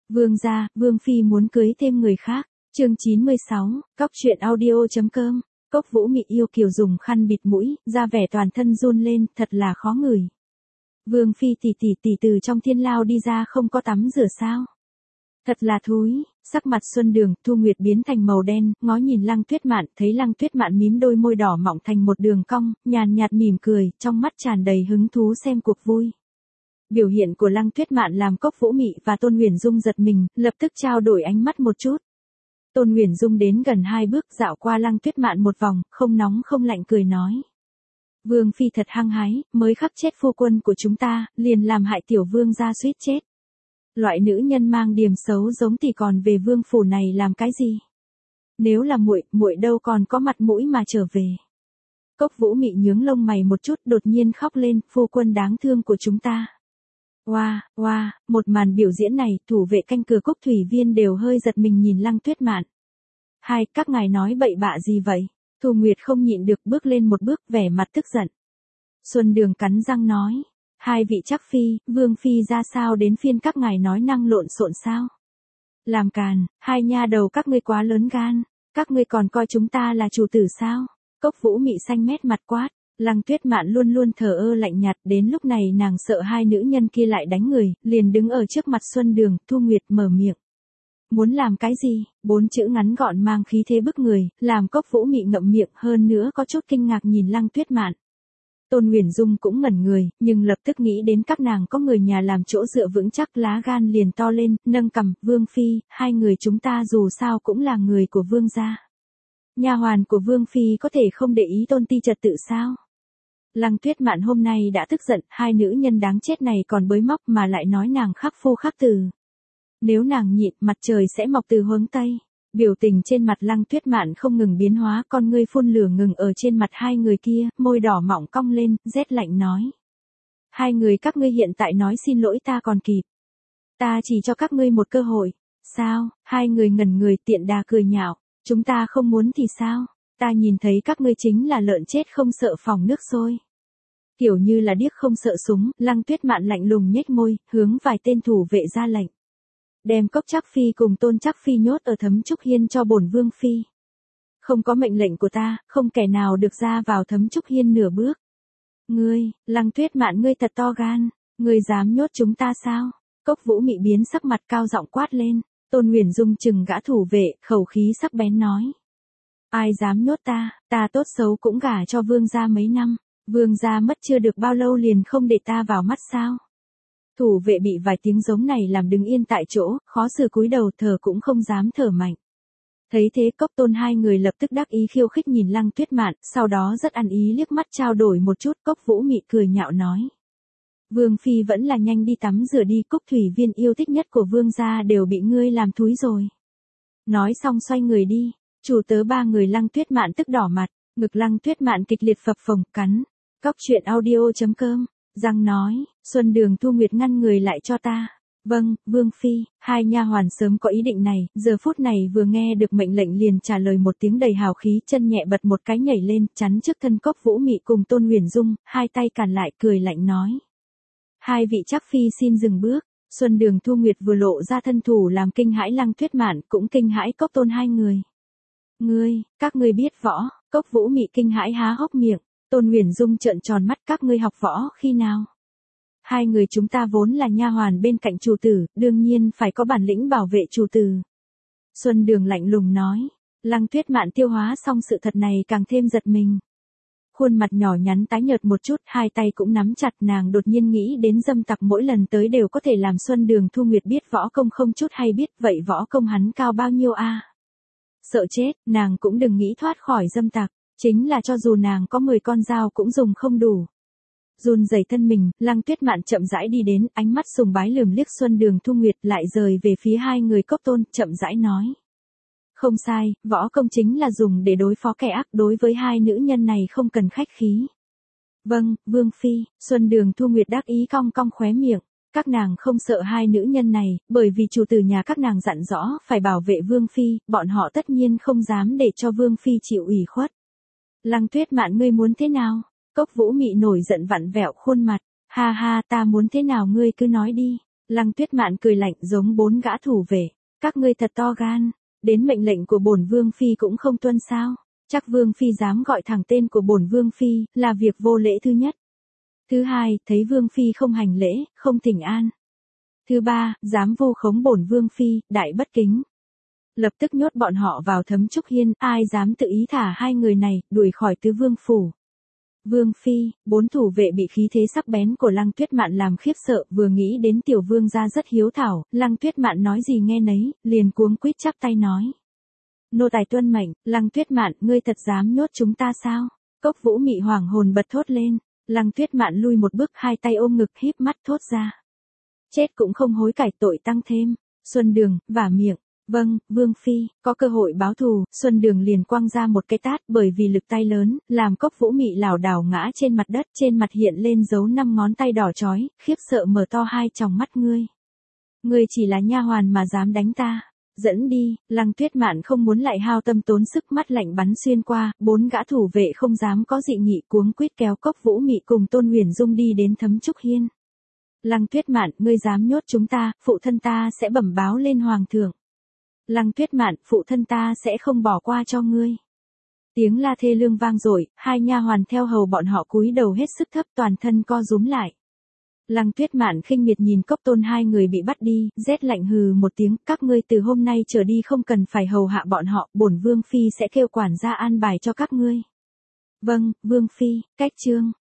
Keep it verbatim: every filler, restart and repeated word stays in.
Vương gia, Vương phi muốn cưới thêm người khác. Chương chín mươi sáu, cóc truyện audio.com. Cốc Vũ Mị yêu kiều dùng khăn bịt mũi, ra vẻ toàn thân run lên, thật là khó ngửi. Vương phi tỷ tỷ tỷ từ trong thiên lao đi ra không có tắm rửa sao? Thật là thúi. Sắc mặt Xuân Đường, Thu Nguyệt biến thành màu đen, ngó nhìn Lăng Tuyết Mạn, thấy Lăng Tuyết Mạn mím đôi môi đỏ mọng thành một đường cong, nhàn nhạt mỉm cười, trong mắt tràn đầy hứng thú xem cuộc vui. Biểu hiện của Lăng Tuyết Mạn làm Cốc Vũ Mị và Tôn Huyền Dung giật mình, lập tức trao đổi ánh mắt một chút. Tôn Huyền Dung đến gần hai bước, dạo qua Lăng Tuyết Mạn một vòng, không nóng không lạnh cười nói: Vương phi thật hăng hái, mới khắc chết phu quân của chúng ta, liền làm hại tiểu vương gia suýt chết. Loại nữ nhân mang điểm xấu giống thì còn về vương phủ này làm cái gì? Nếu là muội, muội đâu còn có mặt mũi mà trở về. Cốc Vũ Mị nhướng lông mày một chút, đột nhiên khóc lên, phu quân đáng thương của chúng ta. Oa, wow, oa, wow, một màn biểu diễn này, thủ vệ canh cửa Cốc Thủy Viên đều hơi giật mình nhìn Lăng Tuyết Mạn. Hai, các ngài nói bậy bạ gì vậy? Thu Nguyệt không nhịn được bước lên một bước, vẻ mặt tức giận. Xuân Đường cắn răng nói: Hai vị chắc phi, Vương phi ra sao đến phiên các ngài nói năng lộn xộn sao? Làm càn, hai nha đầu các ngươi quá lớn gan, các ngươi còn coi chúng ta là chủ tử sao? Cốc Vũ Mị xanh mét mặt quát. Lăng Tuyết Mạn luôn luôn thờ ơ lạnh nhạt, đến lúc này nàng sợ hai nữ nhân kia lại đánh người, liền đứng ở trước mặt Xuân Đường, Thu Nguyệt mở miệng. Muốn làm cái gì? Bốn chữ ngắn gọn mang khí thế bức người, làm Cốc Vũ Mị ngậm miệng, hơn nữa có chút kinh ngạc nhìn Lăng Tuyết Mạn. Tôn Huyền Dung cũng ngẩn người, nhưng lập tức nghĩ đến các nàng có người nhà làm chỗ dựa vững chắc, lá gan liền to lên, nâng cằm, Vương phi, hai người chúng ta dù sao cũng là người của Vương gia. Nha hoàn của Vương phi có thể không để ý tôn ti trật tự sao? Lăng Tuyết Mạn hôm nay đã tức giận, hai nữ nhân đáng chết này còn bới móc mà lại nói nàng khắc phu khắc từ. Nếu nàng nhịn, mặt trời sẽ mọc từ hướng Tây. Biểu tình trên mặt Lăng Tuyết Mạn không ngừng biến hóa, con ngươi phun lửa ngừng ở trên mặt hai người kia, môi đỏ mọng cong lên, rét lạnh nói. Hai người các ngươi hiện tại nói xin lỗi ta còn kịp. Ta chỉ cho các ngươi một cơ hội. Sao? Hai người ngẩn người, tiện đà cười nhạo. Chúng ta không muốn thì sao? Ta nhìn thấy các ngươi chính là lợn chết không sợ phỏng nước sôi. Kiểu như là điếc không sợ súng, Lăng Tuyết Mạn lạnh lùng nhếch môi, hướng vài tên thủ vệ ra lệnh. Đem Cốc Trác phi cùng Tôn Trác phi nhốt ở Thấm Trúc Hiên cho bổn vương phi. Không có mệnh lệnh của ta, không kẻ nào được ra vào Thấm Trúc Hiên nửa bước. Ngươi, Lăng Tuyết Mạn ngươi thật to gan, ngươi dám nhốt chúng ta sao? Cốc Vũ Mị biến sắc mặt cao giọng quát lên. Tôn Huyền Dung chừng gã thủ vệ, khẩu khí sắc bén nói. Ai dám nhốt ta, ta tốt xấu cũng gả cho vương gia mấy năm, vương gia mất chưa được bao lâu liền không để ta vào mắt sao? Thủ vệ bị vài tiếng giống này làm đứng yên tại chỗ, khó xử cúi đầu, thở cũng không dám thở mạnh. Thấy thế Cốc Tôn hai người lập tức đắc ý khiêu khích nhìn Lăng Tuyết Mạn, sau đó rất ăn ý liếc mắt trao đổi một chút. Cốc Vũ Mị cười nhạo nói. Vương phi vẫn là nhanh đi tắm rửa đi, Cốc Thủy Viên yêu thích nhất của vương gia đều bị ngươi làm thúi rồi. Nói xong xoay người đi. Chủ tớ ba người Lăng Tuyết Mạn tức đỏ mặt, ngực Lăng Tuyết Mạn kịch liệt phập phồng, cắn. Cóc truyện audio.com, răng nói, Xuân Đường, Thu Nguyệt ngăn người lại cho ta. Vâng, Vương phi. Hai nha hoàn sớm có ý định này, giờ phút này vừa nghe được mệnh lệnh liền trả lời một tiếng đầy hào khí, chân nhẹ bật một cái nhảy lên, chắn trước thân Cốc Vũ Mị cùng Tôn Huyền Dung, hai tay cản lại cười lạnh nói. Hai vị Trác phi xin dừng bước. Xuân Đường, Thu Nguyệt vừa lộ ra thân thủ làm kinh hãi Lăng Tuyết Mạn, cũng kinh hãi Cốc Tôn hai người. Ngươi, các ngươi biết võ? Cốc Vũ Mị kinh hãi há hốc miệng. Tôn Huyền Dung trợn tròn mắt, các ngươi học võ khi nào? Hai người chúng ta vốn là nha hoàn bên cạnh chủ tử, đương nhiên phải có bản lĩnh bảo vệ chủ tử. Xuân Đường lạnh lùng nói. Lăng Tuyết Mạn tiêu hóa xong sự thật này càng thêm giật mình. Khuôn mặt nhỏ nhắn tái nhợt một chút, hai tay cũng nắm chặt, nàng đột nhiên nghĩ đến dâm tặc mỗi lần tới đều có thể làm Xuân Đường Thu Nguyệt biết võ công không chút hay biết, vậy võ công hắn cao bao nhiêu a? Sợ chết, nàng cũng đừng nghĩ thoát khỏi dâm tặc, chính là cho dù nàng có mười con dao cũng dùng không đủ. Run rẩy thân mình, Lăng Tuyết Mạn chậm rãi đi đến, ánh mắt sùng bái lườm liếc Xuân Đường Thu Nguyệt, lại rời về phía hai người Cốc Tôn, chậm rãi nói. Không sai, võ công chính là dùng để đối phó kẻ ác, đối với hai nữ nhân này không cần khách khí. Vâng, Vương phi. Xuân Đường Thu Nguyệt đắc ý cong cong khóe miệng. Các nàng không sợ hai nữ nhân này, bởi vì chủ tử nhà các nàng dặn rõ phải bảo vệ Vương phi, bọn họ tất nhiên không dám để cho Vương phi chịu ủy khuất. Lăng Tuyết Mạn ngươi muốn thế nào? Cốc Vũ Mị nổi giận vặn vẹo khuôn mặt. Ha ha, ta muốn thế nào ngươi cứ nói đi. Lăng Tuyết Mạn cười lạnh giống bốn gã thủ vệ, các ngươi thật to gan, đến mệnh lệnh của bổn vương phi cũng không tuân sao? Chắc vương phi dám gọi thẳng tên của bổn vương phi, là việc vô lễ thứ nhất. Thứ hai, thấy vương phi không hành lễ, không thỉnh an. Thứ ba, dám vu khống bổn vương phi, đại bất kính. Lập tức nhốt bọn họ vào Thấm Trúc Hiên, ai dám tự ý thả hai người này, đuổi khỏi tứ vương phủ. Vương phi, bốn thủ vệ bị khí thế sắc bén của Lăng Tuyết Mạn làm khiếp sợ, vừa nghĩ đến tiểu vương gia rất hiếu thảo, Lăng Tuyết Mạn nói gì nghe nấy, liền cuống quýt chắp tay nói. Nô tài tuân mệnh, Lăng Tuyết Mạn, ngươi thật dám nhốt chúng ta sao? Cốc Vũ Mị hoảng hồn bật thốt lên, Lăng Tuyết Mạn lui một bước, hai tay ôm ngực híp mắt thốt ra. Chết cũng không hối cải, tội tăng thêm. Xuân Đường, vả miệng. Vâng, Vương phi, có cơ hội báo thù, Xuân Đường liền quăng ra một cái tát, bởi vì lực tay lớn, làm Cốc Vũ Mị lảo đảo ngã trên mặt đất, trên mặt hiện lên dấu năm ngón tay đỏ chói, khiếp sợ mở to hai tròng mắt. Ngươi, ngươi chỉ là nha hoàn mà dám đánh ta. Dẫn đi. Lăng Tuyết Mạn không muốn lại hao tâm tốn sức, mắt lạnh bắn xuyên qua, bốn gã thủ vệ không dám có dị nghị, cuống quýt kéo Cốc Vũ Mị cùng Tôn Huyền Dung đi đến Thấm Trúc Hiên. Lăng Tuyết Mạn, ngươi dám nhốt chúng ta, phụ thân ta sẽ bẩm báo lên hoàng thượng. Lăng Tuyết Mạn, phụ thân ta sẽ không bỏ qua cho ngươi. Tiếng la thê lương vang dội, hai nha hoàn theo hầu bọn họ cúi đầu hết sức thấp, toàn thân co rúm lại. Lăng Tuyết Mạn khinh miệt nhìn Cốc Tôn hai người bị bắt đi, rét lạnh hừ một tiếng, các ngươi từ hôm nay trở đi không cần phải hầu hạ bọn họ, bổn vương phi sẽ kêu quản gia an bài cho các ngươi. Vâng, vương phi. Cách chương